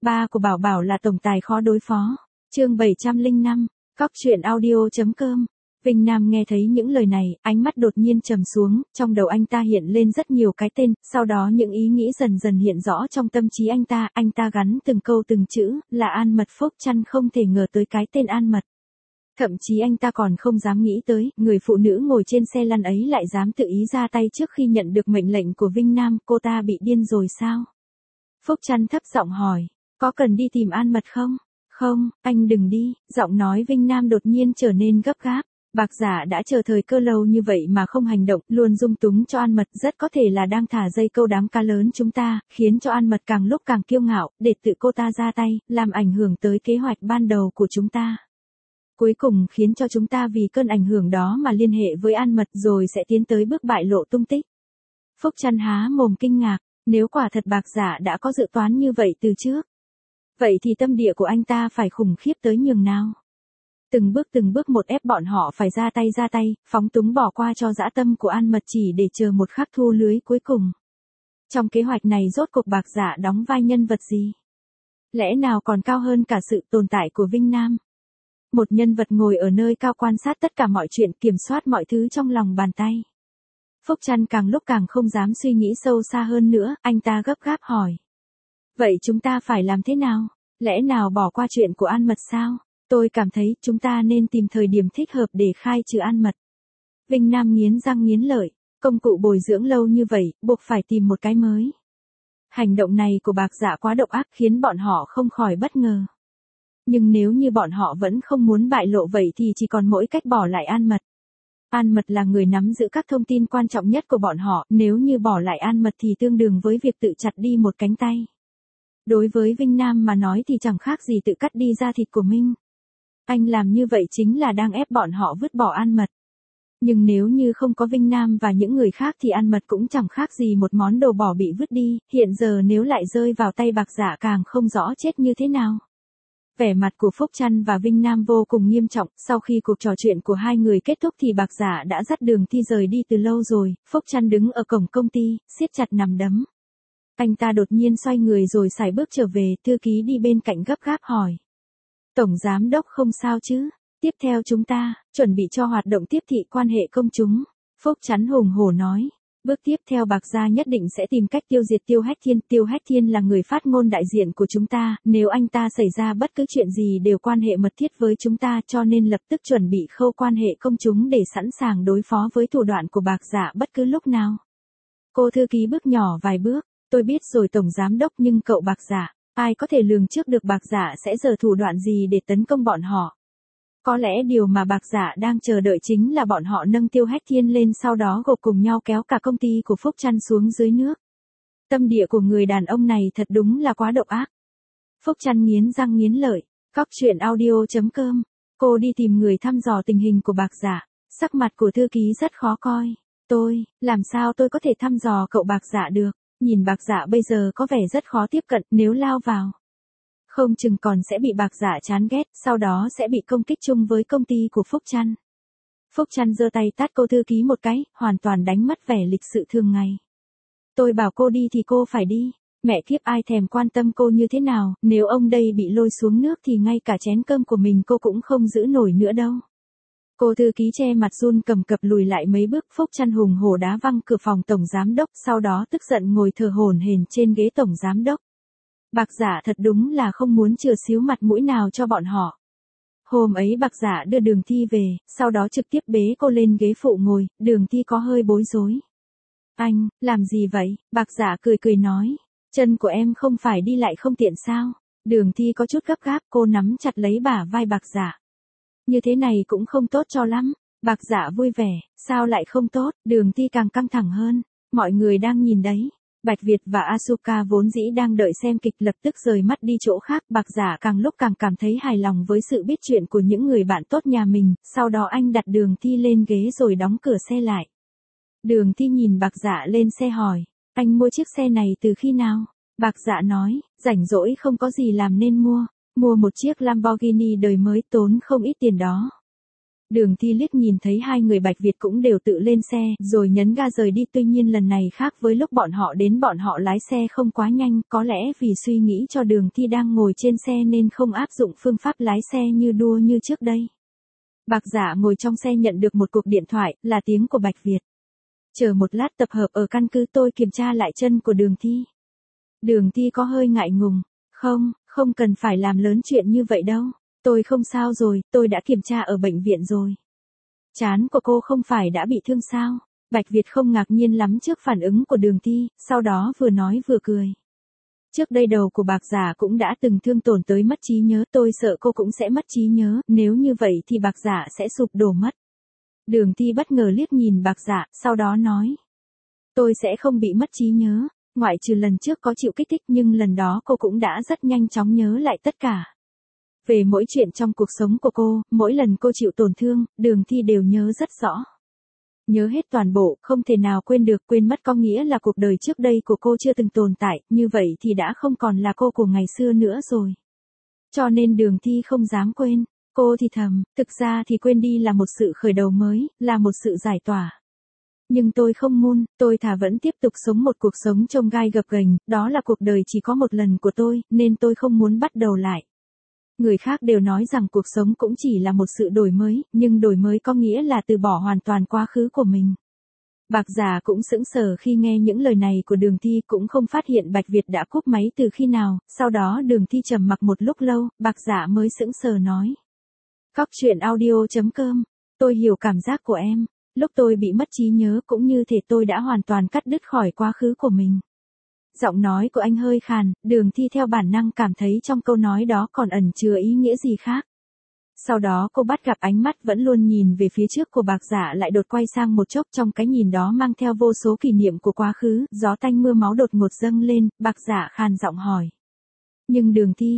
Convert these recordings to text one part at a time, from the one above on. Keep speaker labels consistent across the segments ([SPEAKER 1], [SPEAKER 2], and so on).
[SPEAKER 1] Ba của Bảo Bảo là tổng tài khó đối phó. Chương 705, Cóc truyện audio.com. Vinh Nam nghe thấy những lời này, ánh mắt đột nhiên trầm xuống, trong đầu anh ta hiện lên rất nhiều cái tên, sau đó những ý nghĩ dần dần hiện rõ trong tâm trí anh ta gắn từng câu từng chữ, là An Mật. Phúc Trăn không thể ngờ tới cái tên An Mật. Thậm chí anh ta còn không dám nghĩ tới, người phụ nữ ngồi trên xe lăn ấy lại dám tự ý ra tay trước khi nhận được mệnh lệnh của Vinh Nam, cô ta bị điên rồi sao? Phúc Trăn thấp giọng hỏi, có cần đi tìm An Mật không? Không, anh đừng đi, giọng nói Vinh Nam đột nhiên trở nên gấp gáp. Bạc Giả đã chờ thời cơ lâu như vậy mà không hành động, luôn dung túng cho An Mật, rất có thể là đang thả dây câu đám cá lớn chúng ta, khiến cho An Mật càng lúc càng kiêu ngạo, để tự cô ta ra tay, làm ảnh hưởng tới kế hoạch ban đầu của chúng ta. Cuối cùng khiến cho chúng ta vì cơn ảnh hưởng đó mà liên hệ với An Mật rồi sẽ tiến tới bước bại lộ tung tích. Phúc Trăn há mồm kinh ngạc, nếu quả thật Bạc Giả đã có dự toán như vậy từ trước. Vậy thì tâm địa của anh ta phải khủng khiếp tới nhường nào. Từng bước một ép bọn họ phải ra tay, phóng túng bỏ qua cho dã tâm của An Mật chỉ để chờ một khắc thu lưới cuối cùng. Trong kế hoạch này rốt cuộc Bạc Giả đóng vai nhân vật gì? Lẽ nào còn cao hơn cả sự tồn tại của Vinh Nam? Một nhân vật ngồi ở nơi cao quan sát tất cả mọi chuyện, kiểm soát mọi thứ trong lòng bàn tay. Phúc Trăn càng lúc càng không dám suy nghĩ sâu xa hơn nữa, anh ta gấp gáp hỏi. Vậy chúng ta phải làm thế nào? Lẽ nào bỏ qua chuyện của An Mật sao? Tôi cảm thấy chúng ta nên tìm thời điểm thích hợp để khai trừ An Mật. Vinh Nam nghiến răng nghiến lợi, công cụ bồi dưỡng lâu như vậy, buộc phải tìm một cái mới. Hành động này của Bạc Giả quá độc ác khiến bọn họ không khỏi bất ngờ. Nhưng nếu như bọn họ vẫn không muốn bại lộ vậy thì chỉ còn mỗi cách bỏ lại An Mật. An Mật là người nắm giữ các thông tin quan trọng nhất của bọn họ, nếu như bỏ lại An Mật thì tương đương với việc tự chặt đi một cánh tay. Đối với Vinh Nam mà nói thì chẳng khác gì tự cắt đi da thịt của mình. Anh làm như vậy chính là đang ép bọn họ vứt bỏ An Mật. Nhưng nếu như không có Vinh Nam và những người khác thì An Mật cũng chẳng khác gì một món đồ bỏ bị vứt đi, hiện giờ nếu lại rơi vào tay Bạc Giả càng không rõ chết như thế nào. Vẻ mặt của Phúc Trăn và Vinh Nam vô cùng nghiêm trọng, sau khi cuộc trò chuyện của hai người kết thúc thì Bạc Giả đã dắt Đường Thi rời đi từ lâu rồi. Phúc Trăn đứng ở cổng công ty, siết chặt nắm đấm. Anh ta đột nhiên xoay người rồi sải bước trở về, thư ký đi bên cạnh gấp gáp hỏi. Tổng giám đốc không sao chứ? Tiếp theo chúng ta, chuẩn bị cho hoạt động tiếp thị quan hệ công chúng. Phúc Trăn hùng hổ nói. Bước tiếp theo Bạc Gia nhất định sẽ tìm cách tiêu diệt Tiêu Hách Thiên. Tiêu Hách Thiên là người phát ngôn đại diện của chúng ta, nếu anh ta xảy ra bất cứ chuyện gì đều quan hệ mật thiết với chúng ta, cho nên lập tức chuẩn bị khâu quan hệ công chúng để sẵn sàng đối phó với thủ đoạn của Bạc Giả bất cứ lúc nào. Cô thư ký bước nhỏ vài bước, tôi biết rồi Tổng Giám Đốc, nhưng cậu Bạc Giả, ai có thể lường trước được Bạc Giả sẽ giở thủ đoạn gì để tấn công bọn họ. Có lẽ điều mà Bạc Giả đang chờ đợi chính là bọn họ nâng Tiêu Hách Thiên lên, sau đó gộp cùng nhau kéo cả công ty của Phúc Trăn xuống dưới nước. Tâm địa của người đàn ông này thật đúng là quá độc ác. Phúc Trăn nghiến răng nghiến lợi, Cóc truyện audio.com. Cô đi tìm người thăm dò tình hình của Bạc Giả, sắc mặt của thư ký rất khó coi. Làm sao tôi có thể thăm dò cậu Bạc Giả được, nhìn Bạc Giả bây giờ có vẻ rất khó tiếp cận, nếu lao vào. Không chừng còn sẽ bị Bạc Giả chán ghét, sau đó sẽ bị công kích chung với công ty của Phúc Trăn. Phúc Trăn giơ tay tát cô thư ký một cái, hoàn toàn đánh mất vẻ lịch sự thường ngày. Tôi bảo cô đi thì cô phải đi, mẹ kiếp ai thèm quan tâm cô như thế nào, nếu ông đây bị lôi xuống nước thì ngay cả chén cơm của mình cô cũng không giữ nổi nữa đâu. Cô thư ký che mặt run cầm cập lùi lại mấy bước. Phúc Trăn hùng hổ đá văng cửa phòng Tổng Giám Đốc, sau đó tức giận ngồi thở hổn hển trên ghế Tổng Giám Đốc. Bạc Giả thật đúng là không muốn chừa xíu mặt mũi nào cho bọn họ. Hôm ấy Bạc Giả đưa Đường Thi về, sau đó trực tiếp bế cô lên ghế phụ ngồi, Đường Thi có hơi bối rối. Anh, làm gì vậy? Bạc Giả cười nói. Chân của em không phải đi lại không tiện sao? Đường Thi có chút gấp gáp, cô nắm chặt lấy bả vai Bạc Giả. Như thế này cũng không tốt cho lắm. Bạc Giả vui vẻ, sao lại không tốt? Đường Thi càng căng thẳng hơn. Mọi người đang nhìn đấy. Bạch Việt và Asuka vốn dĩ đang đợi xem kịch lập tức rời mắt đi chỗ khác. Bạc Giả càng lúc càng cảm thấy hài lòng với sự biết chuyện của những người bạn tốt nhà mình. Sau đó anh đặt Đường Thi lên ghế rồi đóng cửa xe lại. Đường Thi nhìn Bạc Giả lên xe hỏi, anh mua chiếc xe này từ khi nào? Bạc Giả nói, rảnh rỗi không có gì làm nên mua một chiếc Lamborghini đời mới, tốn không ít tiền đó. Đường Thi liếc nhìn thấy hai người Bạch Việt cũng đều tự lên xe, rồi nhấn ga rời đi, tuy nhiên lần này khác với lúc bọn họ đến, bọn họ lái xe không quá nhanh, có lẽ vì suy nghĩ cho Đường Thi đang ngồi trên xe nên không áp dụng phương pháp lái xe như đua như trước đây. Bạc Dạ ngồi trong xe nhận được một cuộc điện thoại, là tiếng của Bạch Việt. Chờ một lát, tập hợp ở căn cứ, tôi kiểm tra lại chân của Đường Thi. Đường Thi có hơi ngại ngùng, không cần phải làm lớn chuyện như vậy đâu. Tôi không sao rồi, tôi đã kiểm tra ở bệnh viện rồi. Trán của cô không phải đã bị thương sao? Bạch Việt không ngạc nhiên lắm trước phản ứng của Đường Thi, sau đó vừa nói vừa cười. Trước đây đầu của Bạc Dạ cũng đã từng thương tổn tới mất trí nhớ, tôi sợ cô cũng sẽ mất trí nhớ, nếu như vậy thì Bạc Dạ sẽ sụp đổ mất. Đường Thi bất ngờ liếc nhìn Bạc Dạ, sau đó nói. Tôi sẽ không bị mất trí nhớ, ngoại trừ lần trước có chịu kích thích, nhưng lần đó cô cũng đã rất nhanh chóng nhớ lại tất cả. Về mỗi chuyện trong cuộc sống của cô, mỗi lần cô chịu tổn thương, Đường Thi đều nhớ rất rõ. Nhớ hết toàn bộ, không thể nào quên được, quên mất có nghĩa là cuộc đời trước đây của cô chưa từng tồn tại, như vậy thì đã không còn là cô của ngày xưa nữa rồi. Cho nên Đường Thi không dám quên, cô thì thầm, thực ra thì quên đi là một sự khởi đầu mới, là một sự giải tỏa. Nhưng tôi không muốn, tôi thà vẫn tiếp tục sống một cuộc sống chông gai gập ghềnh, đó là cuộc đời chỉ có một lần của tôi, nên tôi không muốn bắt đầu lại. Người khác đều nói rằng cuộc sống cũng chỉ là một sự đổi mới, nhưng đổi mới có nghĩa là từ bỏ hoàn toàn quá khứ của mình. Bạc Dạ cũng sững sờ khi nghe những lời này của Đường Thi, cũng không phát hiện Bạch Việt đã cúp máy từ khi nào, sau đó Đường Thi trầm mặc một lúc lâu, Bạc Dạ mới sững sờ nói. Cóc truyện audio.com, tôi hiểu cảm giác của em, lúc tôi bị mất trí nhớ cũng như thể tôi đã hoàn toàn cắt đứt khỏi quá khứ của mình. Giọng nói của anh hơi khàn, Đường Thi theo bản năng cảm thấy trong câu nói đó còn ẩn chứa ý nghĩa gì khác. Sau đó cô bắt gặp ánh mắt vẫn luôn nhìn về phía trước của Bạc Dạ lại đột quay sang một chốc, trong cái nhìn đó mang theo vô số kỷ niệm của quá khứ, gió tanh mưa máu đột ngột dâng lên, Bạc Dạ khàn giọng hỏi. Nhưng Đường Thi,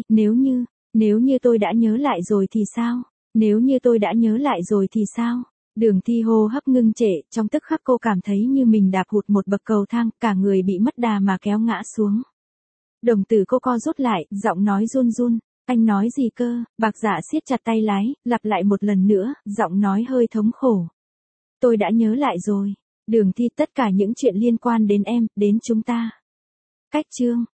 [SPEAKER 1] nếu như tôi đã nhớ lại rồi thì sao? Nếu như tôi đã nhớ lại rồi thì sao? Đường Thi hô hấp ngưng trệ, trong tức khắc cô cảm thấy như mình đạp hụt một bậc cầu thang, cả người bị mất đà mà kéo ngã xuống. Đồng tử cô co rút lại, giọng nói run run. Anh nói gì cơ? Bạc Dạ siết chặt tay lái, lặp lại một lần nữa, giọng nói hơi thống khổ. Tôi đã nhớ lại rồi. Đường Thi, tất cả những chuyện liên quan đến em, đến chúng ta. Cách chương.